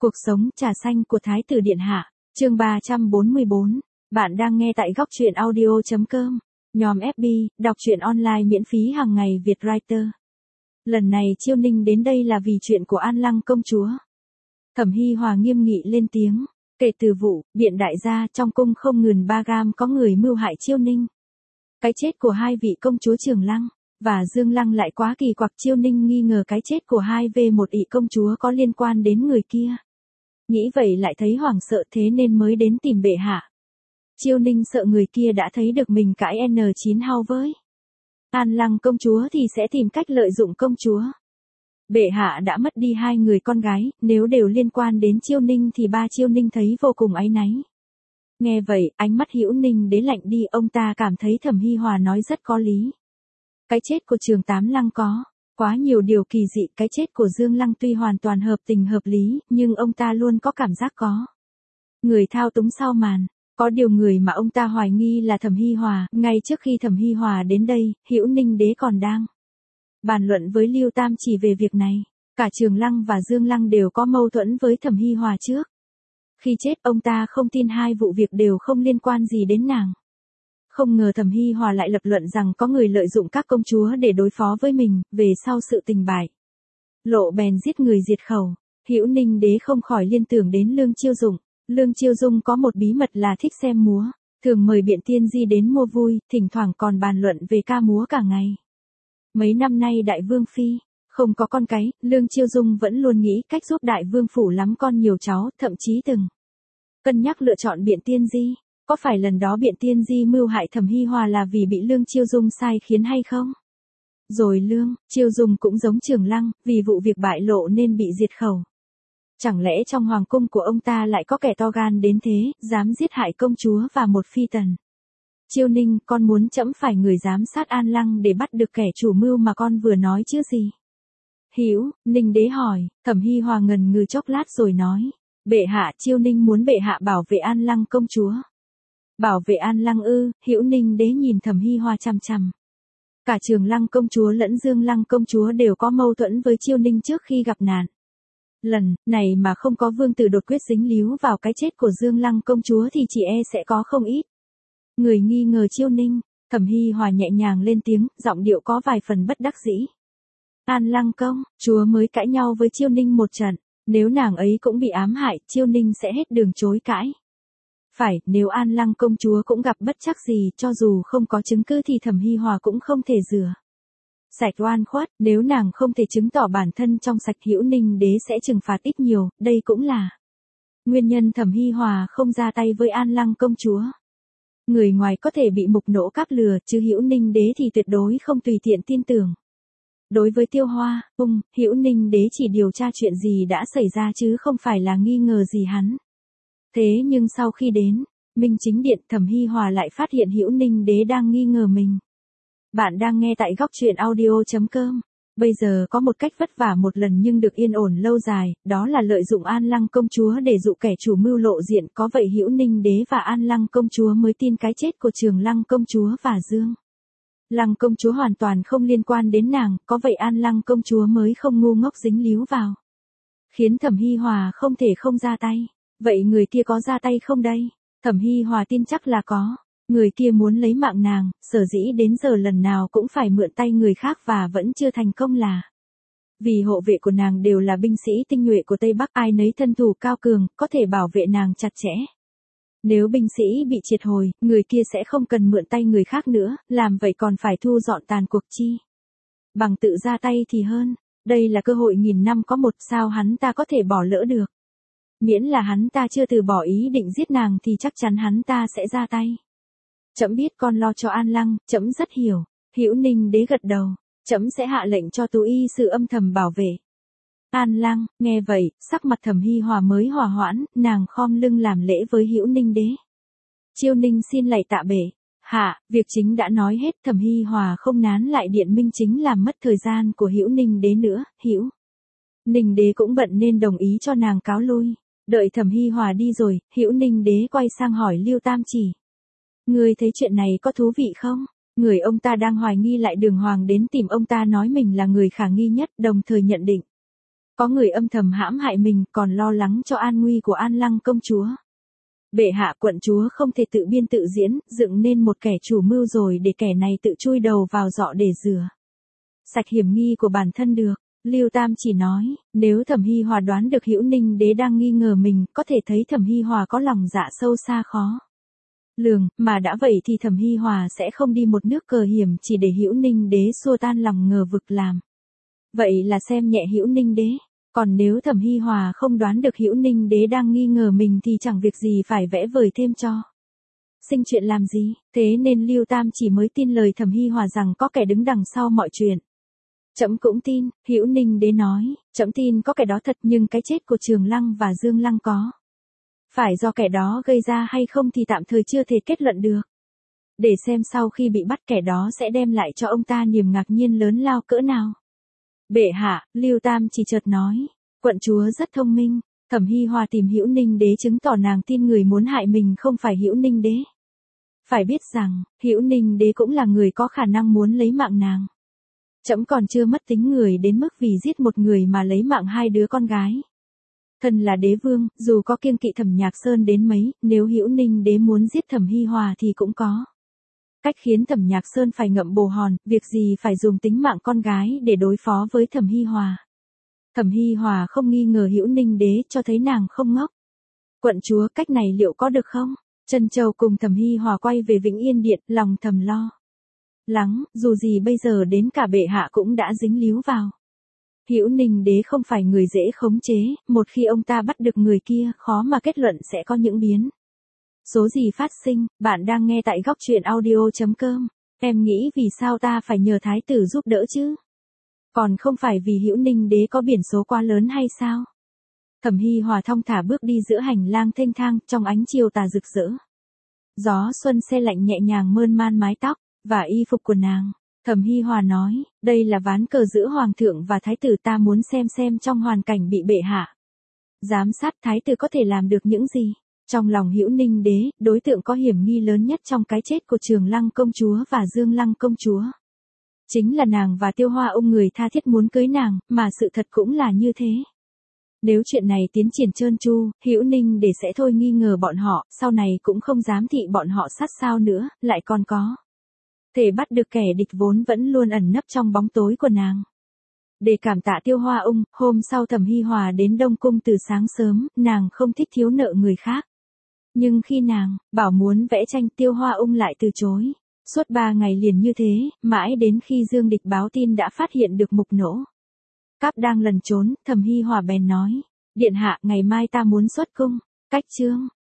Cuộc sống trà xanh của Thái tử Điện Hạ, chương 344. Bạn đang nghe tại góc truyện audio.com. Nhóm FB, đọc truyện online miễn phí hàng ngày Việt Writer. Lần này Chiêu Ninh đến đây là vì chuyện của An Lăng công chúa. Thẩm Hy Hòa nghiêm nghị lên tiếng. Kể từ vụ, biện đại gia trong cung không ngừng ba gam có người mưu hại Chiêu Ninh. Cái chết của hai vị công chúa Trường Lăng và Dương Lăng lại quá kỳ quặc. Chiêu Ninh nghi ngờ cái chết của hai v một ị công chúa có liên quan đến người kia. Nghĩ vậy lại thấy hoảng sợ, thế nên mới đến tìm bệ hạ. Chiêu Ninh sợ người kia đã thấy được mình cãi N9 hao với An Lăng công chúa thì sẽ tìm cách lợi dụng công chúa. Bệ hạ đã mất đi hai người con gái, nếu đều liên quan đến Chiêu Ninh thì ba Chiêu Ninh thấy vô cùng áy náy. Nghe vậy, ánh mắt Hữu Ninh Đế lạnh đi, ông ta cảm thấy Thẩm Hy Hòa nói rất có lý. Cái chết của Trường Tám Lăng có quá nhiều điều kỳ dị, cái chết của Dương Lăng tuy hoàn toàn hợp tình hợp lý, nhưng ông ta luôn có cảm giác có người thao túng sau màn. Có điều người mà ông ta hoài nghi là Thẩm Hy Hòa. Ngay trước khi Thẩm Hy Hòa đến đây, Hữu Ninh Đế còn đang bàn luận với Lưu Tam Chỉ về việc này. Cả Trường Lăng và Dương Lăng đều có mâu thuẫn với Thẩm Hy Hòa trước. Khi chết, ông ta không tin hai vụ việc đều không liên quan gì đến nàng. Không ngờ Thẩm Hy Hòa lại lập luận rằng có người lợi dụng các công chúa để đối phó với mình, về sau sự tình bại lộ bèn giết người diệt khẩu. Hữu Ninh Đế không khỏi liên tưởng đến Lương Chiêu Dung. Lương Chiêu Dung có một bí mật là thích xem múa, thường mời biện tiên di đến mua vui, thỉnh thoảng còn bàn luận về ca múa cả ngày. Mấy năm nay Đại Vương Phi không có con cái, Lương Chiêu Dung vẫn luôn nghĩ cách giúp Đại Vương phủ lắm con nhiều cháu, thậm chí từng cân nhắc lựa chọn biện tiên di. Có phải lần đó biện tiên di mưu hại Thẩm Hy Hòa là vì bị Lương Chiêu Dung sai khiến hay không? Rồi Lương Chiêu Dung cũng giống Trường Lăng, vì vụ việc bại lộ nên bị diệt khẩu. Chẳng lẽ trong hoàng cung của ông ta lại có kẻ to gan đến thế, dám giết hại công chúa và một phi tần? Chiêu Ninh, con muốn trẫm phải người giám sát An Lăng để bắt được kẻ chủ mưu mà con vừa nói chứ gì? Hữu Ninh Đế hỏi. Thẩm Hy Hòa ngần ngừ chốc lát rồi nói. Bệ hạ, Chiêu Ninh muốn bệ hạ bảo vệ An Lăng công chúa. Bảo vệ An Lăng ư? Hữu Ninh Đế nhìn Thẩm Hy Hòa chằm chằm. Cả Trường Lăng công chúa lẫn Dương Lăng công chúa đều có mâu thuẫn với Chiêu Ninh trước khi gặp nạn. Lần này mà không có vương tử đột quyết dính líu vào cái chết của Dương Lăng công chúa thì chỉ e sẽ có không ít người nghi ngờ Chiêu Ninh. Thẩm Hy Hòa nhẹ nhàng lên tiếng, giọng điệu có vài phần bất đắc dĩ. An Lăng công chúa mới cãi nhau với Chiêu Ninh một trận, nếu nàng ấy cũng bị ám hại, Chiêu Ninh sẽ hết đường chối cãi. Phải, nếu An Lăng công chúa cũng gặp bất trắc gì, cho dù không có chứng cứ thì Thẩm Hy Hòa cũng không thể rửa sạch oan khuất. Nếu nàng không thể chứng tỏ bản thân trong sạch, Hữu Ninh Đế sẽ trừng phạt ít nhiều, đây cũng là nguyên nhân Thẩm Hy Hòa không ra tay với An Lăng công chúa. Người ngoài có thể bị mục nỗ cáp lừa, chứ Hữu Ninh Đế thì tuyệt đối không tùy tiện tin tưởng. Đối với Tiêu Hoa, Hữu Ninh Đế chỉ điều tra chuyện gì đã xảy ra chứ không phải là nghi ngờ gì hắn. Thế nhưng sau khi đến Minh Chính Điện, Thẩm Hy Hòa lại phát hiện Hữu Ninh Đế đang nghi ngờ mình. Bạn đang nghe tại góc truyện audio.com. Bây giờ có một cách vất vả một lần nhưng được yên ổn lâu dài, đó là lợi dụng An Lăng công chúa để dụ kẻ chủ mưu lộ diện. Có vậy Hữu Ninh Đế và An Lăng công chúa mới tin cái chết của Trường Lăng công chúa và Dương Lăng công chúa hoàn toàn không liên quan đến nàng, có vậy An Lăng công chúa mới không ngu ngốc dính líu vào, khiến Thẩm Hy Hòa không thể không ra tay. Vậy người kia có ra tay không đây? Thẩm Hy Hòa tin chắc là có. Người kia muốn lấy mạng nàng, sở dĩ đến giờ lần nào cũng phải mượn tay người khác và vẫn chưa thành công là vì hộ vệ của nàng đều là binh sĩ tinh nhuệ của Tây Bắc, ai nấy thân thủ cao cường, có thể bảo vệ nàng chặt chẽ. Nếu binh sĩ bị triệt hồi, người kia sẽ không cần mượn tay người khác nữa, làm vậy còn phải thu dọn tàn cuộc chi bằng tự ra tay thì hơn. Đây là cơ hội nghìn năm có một, sao hắn ta có thể bỏ lỡ được? Miễn là hắn ta chưa từ bỏ ý định giết nàng thì chắc chắn hắn ta sẽ ra tay. Trẫm biết con lo cho An Lăng, trẫm rất hiểu. Hữu Ninh Đế gật đầu. Trẫm sẽ hạ lệnh cho tú y sư âm thầm bảo vệ An Lăng. Nghe vậy, sắc mặt Thẩm Hy Hòa mới hòa hoãn, nàng khom lưng làm lễ với Hữu Ninh Đế. Chiêu Ninh xin lạy tạ bệ hạ, việc chính đã nói hết. Thẩm Hy Hòa không nán lại điện Minh Chính làm mất thời gian của Hữu Ninh Đế nữa. Hữu Ninh Đế cũng bận nên đồng ý cho nàng cáo lui. Đợi Thẩm Hy Hòa đi rồi, Hữu Ninh Đế quay sang hỏi Lưu Tam Chỉ. Ngươi thấy chuyện này có thú vị không? Người ông ta đang hoài nghi lại đường hoàng đến tìm ông ta nói mình là người khả nghi nhất, đồng thời nhận định Có người âm thầm hãm hại mình, còn lo lắng cho an nguy của An Lăng công chúa. Bệ hạ, quận chúa không thể tự biên tự diễn, dựng nên một kẻ chủ mưu rồi để kẻ này tự chui đầu vào giọ để rửa sạch hiểm nghi của bản thân được. Lưu Tam chỉ nói, nếu Thẩm Hi Hòa đoán được Hữu Ninh đế đang nghi ngờ mình, có thể thấy Thẩm Hi Hòa có lòng dạ sâu xa khó lường, mà đã vậy thì Thẩm Hi Hòa sẽ không đi một nước cờ hiểm chỉ để Hữu Ninh đế xua tan lòng ngờ vực làm. Vậy là xem nhẹ Hữu Ninh đế. Còn nếu Thẩm Hi Hòa không đoán được Hữu Ninh đế đang nghi ngờ mình thì chẳng việc gì phải vẽ vời thêm cho sinh chuyện làm gì, thế nên Lưu Tam chỉ mới tin lời Thẩm Hi Hòa rằng có kẻ đứng đằng sau mọi chuyện. Trẫm cũng tin, Hữu Ninh đế nói, trẫm tin có kẻ đó thật, nhưng cái chết của Trường Lăng và Dương Lăng có phải do kẻ đó gây ra hay không thì tạm thời chưa thể kết luận được. Để xem sau khi bị bắt kẻ đó sẽ đem lại cho ông ta niềm ngạc nhiên lớn lao cỡ nào. Bệ hạ, Lưu Tam chỉ chợt nói, quận chúa rất thông minh. Thẩm Hi Hòa tìm Hữu Ninh đế chứng tỏ nàng tin người muốn hại mình không phải Hữu Ninh đế. Phải biết rằng, Hữu Ninh đế cũng là người có khả năng muốn lấy mạng nàng. Trẫm còn chưa mất tính người đến mức vì giết một người mà lấy mạng hai đứa con gái. Thần là đế vương, dù có kiêng kỵ Thẩm Nhạc Sơn đến mấy, nếu Hữu Ninh đế muốn giết Thẩm Hi Hòa thì cũng có cách khiến Thẩm Nhạc Sơn phải ngậm bồ hòn, việc gì phải dùng tính mạng con gái để đối phó với Thẩm Hi Hòa. Thẩm Hi Hòa không nghi ngờ Hữu Ninh đế, cho thấy nàng không ngốc. Quận chúa, cách này liệu có được không? Trân Châu cùng Thẩm Hi Hòa quay về Vĩnh Yên Điện, lòng thầm lo lắng, dù gì bây giờ đến cả bệ hạ cũng đã dính líu vào. Hữu Ninh đế không phải người dễ khống chế, một khi ông ta bắt được người kia, khó mà kết luận sẽ có những biến số gì phát sinh. Bạn đang nghe tại góc truyện audio.com. Em nghĩ vì sao ta phải nhờ thái tử giúp đỡ chứ? Còn không phải vì Hữu Ninh đế có biển số quá lớn hay sao? Thẩm Hi Hòa thong thả bước đi giữa hành lang thênh thang, trong ánh chiều tà rực rỡ. Gió xuân se lạnh nhẹ nhàng mơn man mái tóc và y phục của nàng. Thẩm Hi Hòa nói, đây là ván cờ giữa hoàng thượng và thái tử, ta muốn xem trong hoàn cảnh bị bệ hạ giám sát thái tử có thể làm được những gì. Trong lòng Hữu Ninh đế, đối tượng có hiểm nghi lớn nhất trong cái chết của Trường Lăng công chúa và Dương Lăng công chúa chính là nàng và Tiêu Hoa Ung, người tha thiết muốn cưới nàng, mà sự thật cũng là như thế. Nếu chuyện này tiến triển trơn tru, Hữu Ninh đế sẽ thôi nghi ngờ bọn họ, sau này cũng không dám thị bọn họ sát sao nữa, lại còn có thể bắt được kẻ địch vốn vẫn luôn ẩn nấp trong bóng tối của nàng. Để cảm tạ Tiêu Hoa Ung, hôm sau Thẩm Hi Hòa đến Đông Cung từ sáng sớm, nàng không thích thiếu nợ người khác. Nhưng khi nàng bảo muốn vẽ tranh, Tiêu Hoa Ung lại từ chối. Suốt 3 ngày liền như thế, mãi đến khi Dương Địch báo tin đã phát hiện được Mục Nỗ Cáp đang lẩn trốn, Thẩm Hi Hòa bèn nói, điện hạ, ngày mai ta muốn xuất cung. Cách chương